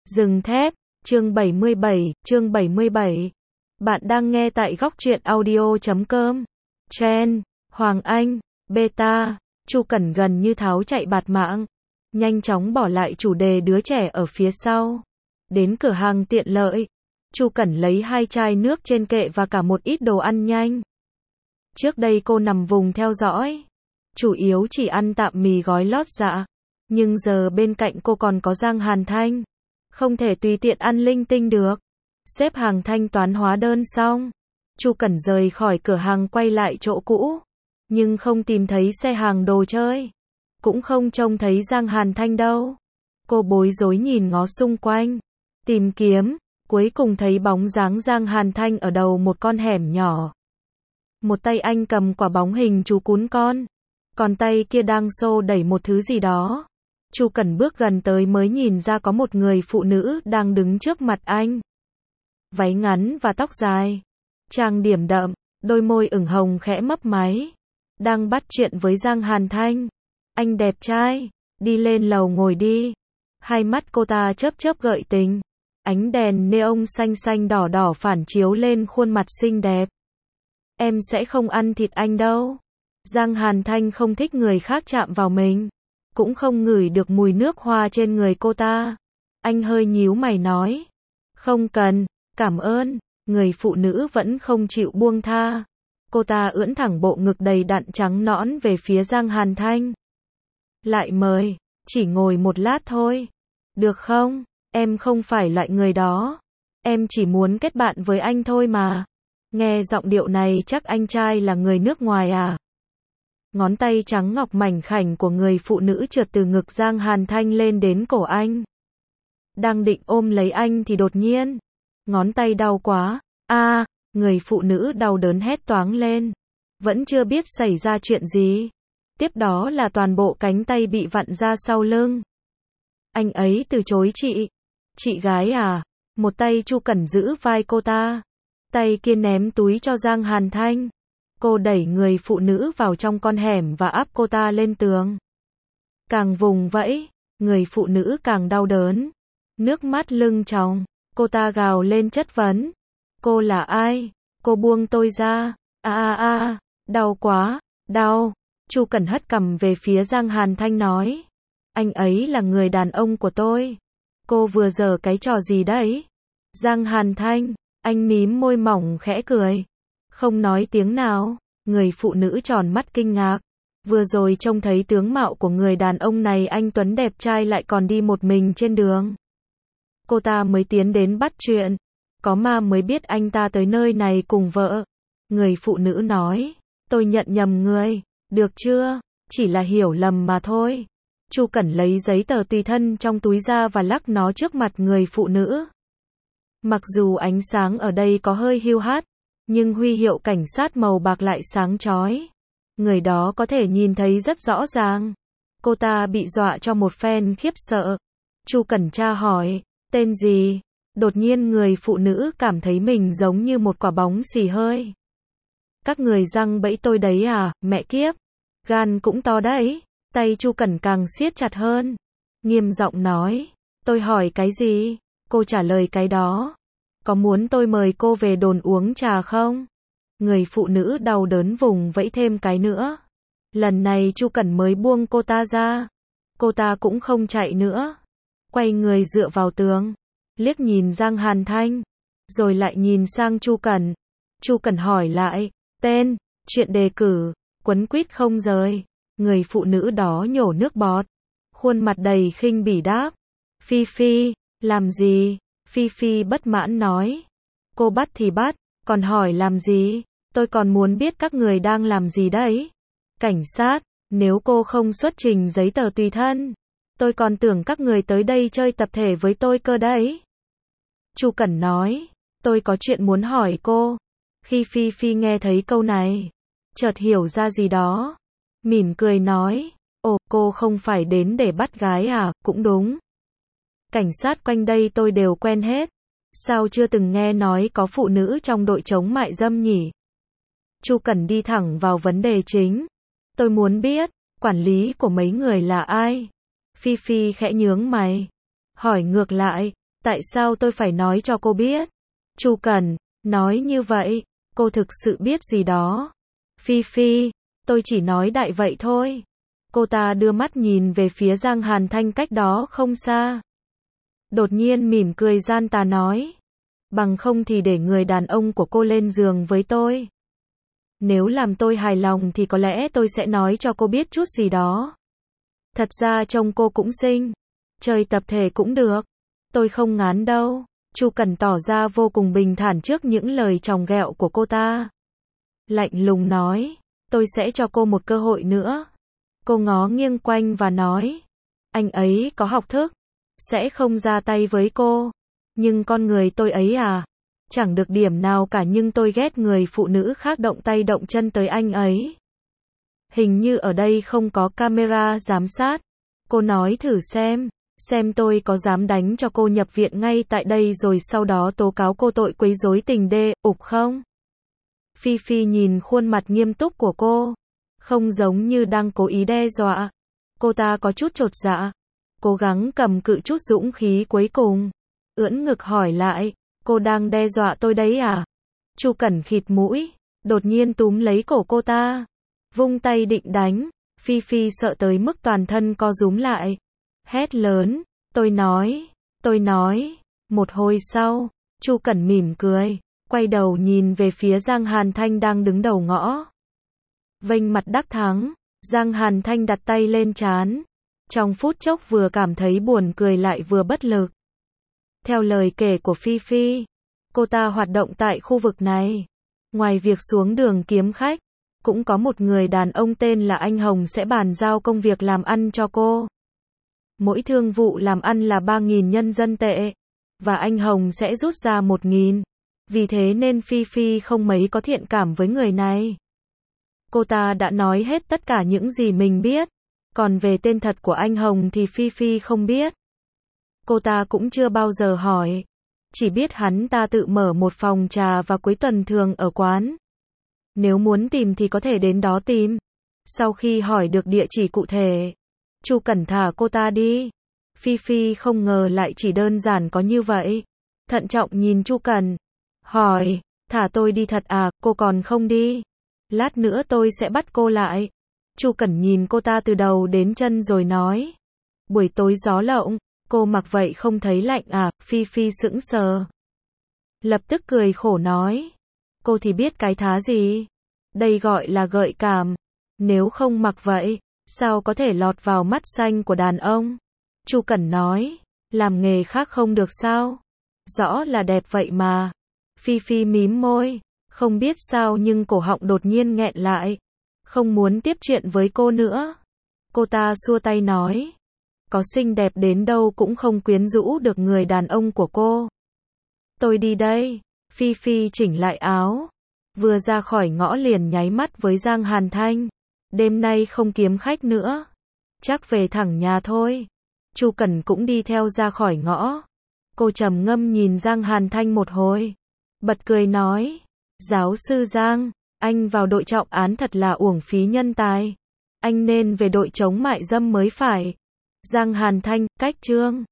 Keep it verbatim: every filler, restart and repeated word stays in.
Rừng thép, chương bảy mươi bảy, chương bảy mươi bảy. Bạn đang nghe tại góc truyện audio chấm com. Chen, Hoàng Anh, Beta, Chu Cẩn gần như tháo chạy bạt mạng, nhanh chóng bỏ lại chủ đề đứa trẻ ở phía sau. Đến cửa hàng tiện lợi, Chu Cẩn lấy hai chai nước trên kệ và cả một ít đồ ăn nhanh. Trước đây cô nằm vùng theo dõi, chủ yếu chỉ ăn tạm mì gói lót dạ, nhưng giờ bên cạnh cô còn có Giang Hàn Thanh, không thể tùy tiện ăn linh tinh được. Xếp hàng thanh toán hóa đơn xong, Chu Cẩn rời khỏi cửa hàng quay lại chỗ cũ, nhưng không tìm thấy xe hàng đồ chơi, cũng không trông thấy Giang Hàn Thanh đâu. Cô bối rối nhìn ngó xung quanh, tìm kiếm, cuối cùng thấy bóng dáng Giang Hàn Thanh ở đầu một con hẻm nhỏ. Một tay anh cầm quả bóng hình chú cún con, còn tay kia đang xô đẩy một thứ gì đó. Chu Cẩn bước gần tới mới nhìn ra có một người phụ nữ đang đứng trước mặt anh. Váy ngắn và tóc dài, trang điểm đậm, đôi môi ửng hồng khẽ mấp máy, đang bắt chuyện với Giang Hàn Thanh. Anh đẹp trai, đi lên lầu ngồi đi. Hai mắt cô ta chớp chớp gợi tình, ánh đèn neon xanh xanh đỏ đỏ phản chiếu lên khuôn mặt xinh đẹp. Em sẽ không ăn thịt anh đâu. Giang Hàn Thanh không thích người khác chạm vào mình, cũng không ngửi được mùi nước hoa trên người cô ta. Anh hơi nhíu mày nói, không cần, cảm ơn. Người phụ nữ vẫn không chịu buông tha. Cô ta ưỡn thẳng bộ ngực đầy đặn trắng nõn về phía Giang Hàn Thanh. Lại mời, chỉ ngồi một lát thôi. Được không? Em không phải loại người đó. Em chỉ muốn kết bạn với anh thôi mà. Nghe giọng điệu này chắc anh trai là người nước ngoài à? Ngón tay trắng ngọc mảnh khảnh của người phụ nữ trượt từ ngực Giang Hàn Thanh lên đến cổ anh. Đang định ôm lấy anh thì đột nhiên, ngón tay đau quá. A, à, người phụ nữ đau đớn hét toáng lên. Vẫn chưa biết xảy ra chuyện gì. Tiếp đó là toàn bộ cánh tay bị vặn ra sau lưng. Anh ấy từ chối chị. Chị gái à? Một tay Chu Cẩn giữ vai cô ta, tay kia ném túi cho Giang Hàn Thanh. Cô đẩy người phụ nữ vào trong con hẻm và áp cô ta lên tường. Càng vùng vẫy, người phụ nữ càng đau đớn, nước mắt lưng tròng. Cô ta gào lên chất vấn. Cô là ai? Cô buông tôi ra. A a a, đau quá, đau. Chu Cẩn hất cằm về phía Giang Hàn Thanh nói. Anh ấy là người đàn ông của tôi. Cô vừa giở cái trò gì đấy? Giang Hàn Thanh, anh mím môi mỏng khẽ cười. Không nói tiếng nào. Người phụ nữ tròn mắt kinh ngạc. Vừa rồi trông thấy tướng mạo của người đàn ông này anh tuấn đẹp trai lại còn đi một mình trên đường. Cô ta mới tiến đến bắt chuyện. Có ma mới biết anh ta tới nơi này cùng vợ. Người phụ nữ nói. Tôi nhận nhầm người. Được chưa? Chỉ là hiểu lầm mà thôi. Chu Cẩn lấy giấy tờ tùy thân trong túi ra và lắc nó trước mặt người phụ nữ. Mặc dù ánh sáng ở đây có hơi hiu hắt, nhưng huy hiệu cảnh sát màu bạc lại sáng chói. Người đó có thể nhìn thấy rất rõ ràng. Cô ta bị dọa cho một phen khiếp sợ. Chu Cẩn tra hỏi, tên gì? Đột nhiên người phụ nữ cảm thấy mình giống như một quả bóng xì hơi. Các người giăng bẫy tôi đấy à, mẹ kiếp. Gan cũng to đấy. Tay Chu Cẩn càng siết chặt hơn. Nghiêm giọng nói, tôi hỏi cái gì? Cô trả lời cái đó. Có muốn tôi mời cô về đồn uống trà không? Người phụ nữ đau đớn vùng vẫy thêm cái nữa. Lần này Chu Cẩn mới buông cô ta ra. Cô ta cũng không chạy nữa. Quay người dựa vào tường, liếc nhìn Giang Hàn Thanh, rồi lại nhìn sang Chu Cẩn. Chu Cẩn hỏi lại, tên, chuyện đề cử, quấn quýt không rời. Người phụ nữ đó nhổ nước bọt, khuôn mặt đầy khinh bỉ đáp. Phi Phi, làm gì? Phi Phi bất mãn nói. Cô bắt thì bắt, còn hỏi làm gì? Tôi còn muốn biết các người đang làm gì đấy. Cảnh sát, nếu cô không xuất trình giấy tờ tùy thân, tôi còn tưởng các người tới đây chơi tập thể với tôi cơ đấy. Chu Cẩn nói, tôi có chuyện muốn hỏi cô. Khi Phi Phi nghe thấy câu này, chợt hiểu ra gì đó, mỉm cười nói, ồ, cô không phải đến để bắt gái à, cũng đúng. Cảnh sát quanh đây tôi đều quen hết. Sao chưa từng nghe nói có phụ nữ trong đội chống mại dâm nhỉ? Chu Cẩn đi thẳng vào vấn đề chính. Tôi muốn biết, quản lý của mấy người là ai? Phi Phi khẽ nhướng mày, hỏi ngược lại, Tại sao tôi phải nói cho cô biết? Chu Cẩn, nói như vậy, cô thực sự biết gì đó. Phi Phi, tôi chỉ nói đại vậy thôi. Cô ta đưa mắt nhìn về phía Giang Hàn Thanh cách đó không xa. Đột nhiên mỉm cười gian tà nói. Bằng không thì để người đàn ông của cô lên giường với tôi. Nếu làm tôi hài lòng thì có lẽ tôi sẽ nói cho cô biết chút gì đó. Thật ra trông cô cũng xinh. Chơi tập thể cũng được. Tôi không ngán đâu. Chu Cẩn tỏ ra vô cùng bình thản trước những lời chòng ghẹo của cô ta. Lạnh lùng nói. Tôi sẽ cho cô một cơ hội nữa. Cô ngó nghiêng quanh và nói. Anh ấy có học thức. Sẽ không ra tay với cô. Nhưng con người tôi ấy à. Chẳng được điểm nào cả nhưng tôi ghét người phụ nữ khác động tay động chân tới anh ấy. Hình như ở đây không có camera giám sát. Cô nói thử xem. Xem tôi có dám đánh cho cô nhập viện ngay tại đây rồi sau đó tố cáo cô tội quấy rối tình đê, ục không? Phi Phi nhìn khuôn mặt nghiêm túc của cô. Không giống như đang cố ý đe dọa. Cô ta có chút chột dạ. Cố gắng cầm cự chút dũng khí cuối cùng. Ưỡn ngực hỏi lại. Cô đang đe dọa tôi đấy à? Chu Cẩn khịt mũi. Đột nhiên túm lấy cổ cô ta. Vung tay định đánh. Phi Phi sợ tới mức toàn thân co rúm lại. Hét lớn. Tôi nói. Tôi nói. Một hồi sau. Chu Cẩn mỉm cười. Quay đầu nhìn về phía Giang Hàn Thanh đang đứng đầu ngõ. Vênh mặt đắc thắng. Giang Hàn Thanh đặt tay lên trán. Trong phút chốc vừa cảm thấy buồn cười lại vừa bất lực. Theo lời kể của Phi Phi, cô ta hoạt động tại khu vực này. Ngoài việc xuống đường kiếm khách, cũng có một người đàn ông tên là anh Hồng sẽ bàn giao công việc làm ăn cho cô. Mỗi thương vụ làm ăn là ba nghìn nhân dân tệ, và anh Hồng sẽ rút ra một nghìn. Vì thế nên Phi Phi không mấy có thiện cảm với người này. Cô ta đã nói hết tất cả những gì mình biết, còn về tên thật của anh Hồng thì Phi Phi không biết. Cô ta cũng chưa bao giờ hỏi, chỉ biết hắn ta tự mở một phòng trà và cuối tuần thường ở quán. Nếu muốn tìm thì có thể đến đó tìm. Sau khi hỏi được địa chỉ cụ thể, Chu Cẩn thả cô ta đi. Phi Phi không ngờ lại chỉ đơn giản có như vậy. Thận trọng nhìn Chu Cẩn, hỏi, thả tôi đi thật à, cô còn không đi? Lát nữa tôi sẽ bắt cô lại. Chu Cẩn nhìn cô ta từ đầu đến chân rồi nói, buổi tối gió lộng, cô mặc vậy không thấy lạnh à? Phi Phi sững sờ. Lập tức cười khổ nói, cô thì biết cái thá gì? Đây gọi là gợi cảm. Nếu không mặc vậy, sao có thể lọt vào mắt xanh của đàn ông? Chu Cẩn nói, làm nghề khác không được sao? Rõ là đẹp vậy mà. Phi Phi mím môi, không biết sao nhưng cổ họng đột nhiên nghẹn lại. Không muốn tiếp chuyện với cô nữa. Cô ta xua tay nói, có xinh đẹp đến đâu cũng không quyến rũ được người đàn ông của cô. Tôi đi đây. Phi Phi chỉnh lại áo. Vừa ra khỏi ngõ liền nháy mắt với Giang Hàn Thanh. Đêm nay không kiếm khách nữa. Chắc về thẳng nhà thôi. Chu Cẩn cũng đi theo ra khỏi ngõ. Cô trầm ngâm nhìn Giang Hàn Thanh một hồi. Bật cười nói, giáo sư Giang, anh vào đội trọng án thật là uổng phí nhân tài. Anh nên về đội chống mại dâm mới phải. Giang Hàn Thanh, cách chương.